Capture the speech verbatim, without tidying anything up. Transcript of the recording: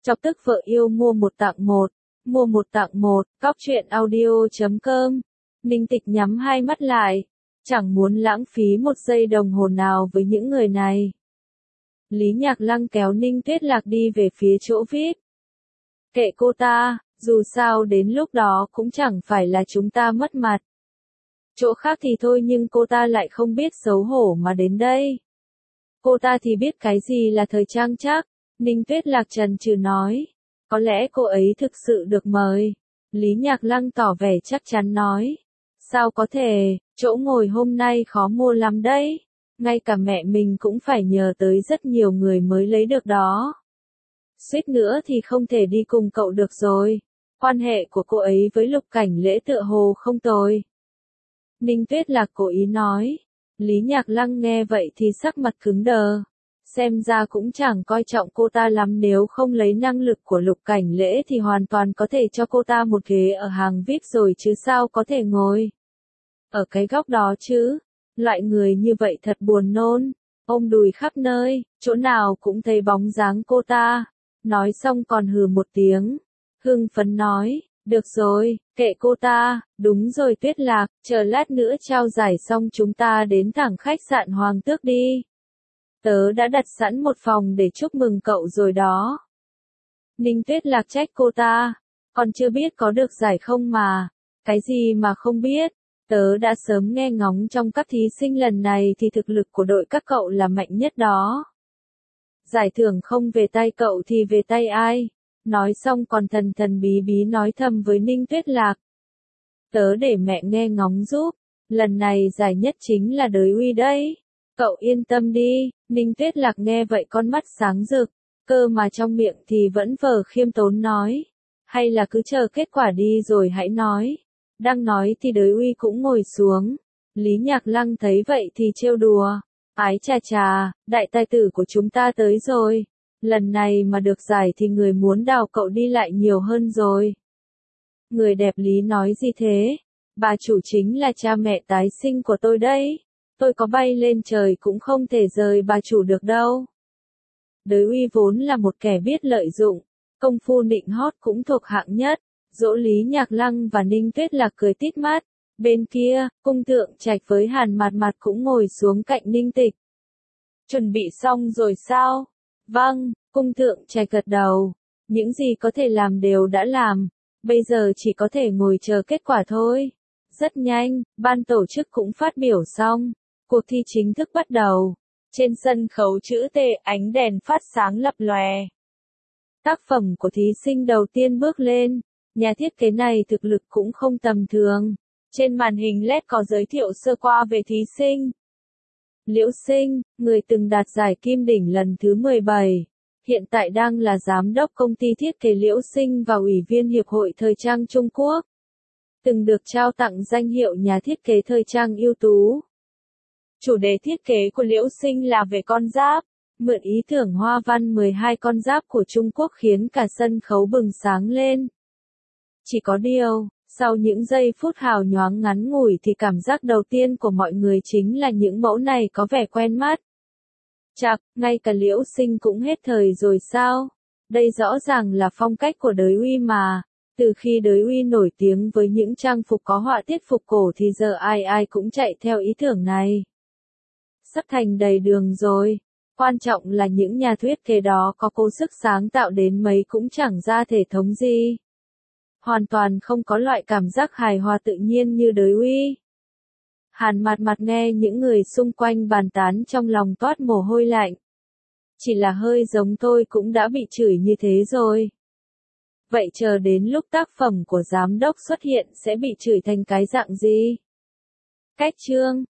Chọc tức vợ yêu mua một tặng một, mua một tặng một, cóc truyện audio chấm com. Ninh Tịch nhắm hai mắt lại, chẳng muốn lãng phí một giây đồng hồ nào với những người này. Lý Nhạc Lăng kéo Ninh Tuyết Lạc đi về phía chỗ vi ai pi. Kệ cô ta, dù sao đến lúc đó cũng chẳng phải là chúng ta mất mặt. Chỗ khác thì thôi nhưng cô ta lại không biết xấu hổ mà đến đây. Cô ta thì biết cái gì là thời trang chắc. Ninh Tuyết Lạc chần chừ nói. Có lẽ cô ấy thực sự được mời. Lý Nhạc Lăng tỏ vẻ chắc chắn nói. Sao có thể, chỗ ngồi hôm nay khó mua lắm đấy. Ngay cả mẹ mình cũng phải nhờ tới rất nhiều người mới lấy được đó. Suýt nữa thì không thể đi cùng cậu được rồi. Quan hệ của cô ấy với Lục Cảnh Lễ tựa hồ không tồi. Ninh Tuyết Lạc cố ý nói. Lý Nhạc Lăng nghe vậy thì sắc mặt cứng đờ. Xem ra cũng chẳng coi trọng cô ta lắm, nếu không lấy năng lực của Lục Cảnh Lễ thì hoàn toàn có thể cho cô ta một ghế ở hàng vi ai pi rồi chứ sao có thể ngồi ở cái góc đó chứ. Loại người như vậy thật buồn nôn, ôm đùi khắp nơi, chỗ nào cũng thấy bóng dáng cô ta. Nói xong còn hừ một tiếng, hưng phấn nói, được rồi, kệ cô ta, đúng rồi Tuyết Lạc, chờ lát nữa trao giải xong chúng ta đến thẳng khách sạn Hoàng Tước đi. Tớ đã đặt sẵn một phòng để chúc mừng cậu rồi đó. Ninh Tuyết Lạc trách cô ta, còn chưa biết có được giải không mà, cái gì mà không biết. Tớ đã sớm nghe ngóng trong các thí sinh lần này thì thực lực của đội các cậu là mạnh nhất đó. Giải thưởng không về tay cậu thì về tay ai? Nói xong còn thần thần bí bí nói thầm với Ninh Tuyết Lạc. Tớ để mẹ nghe ngóng giúp, lần này giải nhất chính là Đới Uy đấy. Cậu yên tâm đi. Ninh Tuyết Lạc nghe vậy con mắt sáng rực, cơ mà trong miệng thì vẫn vờ khiêm tốn nói. Hay là cứ chờ kết quả đi rồi hãy nói. Đang nói thì Đới Uy cũng ngồi xuống. Lý Nhạc Lăng thấy vậy thì trêu đùa. Ái chà chà, đại tài tử của chúng ta tới rồi. Lần này mà được giải thì người muốn đào cậu đi lại nhiều hơn rồi. Người đẹp Lý nói gì thế? Bà chủ chính là cha mẹ tái sinh của tôi đấy. Tôi có bay lên trời cũng không thể rời bà chủ được đâu. Đới Uy vốn là một kẻ biết lợi dụng, công phu nịnh hót cũng thuộc hạng nhất. Dỗ Lý Nhạc Lăng và Ninh Tuyết Lạc cười tít mắt. Bên kia, Cung Thượng Trạch với Hàn Mạt Mạt cũng ngồi xuống cạnh Ninh Tịch. Chuẩn bị xong rồi sao? Vâng, Cung Thượng Trạch gật đầu. Những gì có thể làm đều đã làm. Bây giờ chỉ có thể ngồi chờ kết quả thôi. Rất nhanh, ban tổ chức cũng phát biểu xong. Cuộc thi chính thức bắt đầu. Trên sân khấu chữ T, ánh đèn phát sáng lập lòe. Tác phẩm của thí sinh đầu tiên bước lên. Nhà thiết kế này thực lực cũng không tầm thường. Trên màn hình led có giới thiệu sơ qua về thí sinh. Liễu Sinh, người từng đạt giải Kim Đỉnh lần thứ mười bảy. Hiện tại đang là giám đốc công ty thiết kế Liễu Sinh và ủy viên Hiệp hội Thời trang Trung Quốc. Từng được trao tặng danh hiệu nhà thiết kế thời trang ưu tú. Chủ đề thiết kế của Liễu Sinh là về con giáp. Mượn ý tưởng hoa văn mười hai con giáp của Trung Quốc khiến cả sân khấu bừng sáng lên. Chỉ có điều, sau những giây phút hào nhoáng ngắn ngủi thì cảm giác đầu tiên của mọi người chính là những mẫu này có vẻ quen mắt. Chạc, ngay cả Liễu Sinh cũng hết thời rồi sao? Đây rõ ràng là phong cách của Đới Uy mà. Từ khi Đới Uy nổi tiếng với những trang phục có họa tiết phục cổ thì giờ ai ai cũng chạy theo ý tưởng này. Sắp thành đầy đường rồi. Quan trọng là những nhà thiết kế đó có cố sức sáng tạo đến mấy cũng chẳng ra thể thống gì. Hoàn toàn không có loại cảm giác hài hòa tự nhiên như Đới Uy. Hàn Mạt Mạt nghe những người xung quanh bàn tán trong lòng toát mồ hôi lạnh. Chỉ là hơi giống tôi cũng đã bị chửi như thế rồi. Vậy chờ đến lúc tác phẩm của giám đốc xuất hiện sẽ bị chửi thành cái dạng gì? Cách chương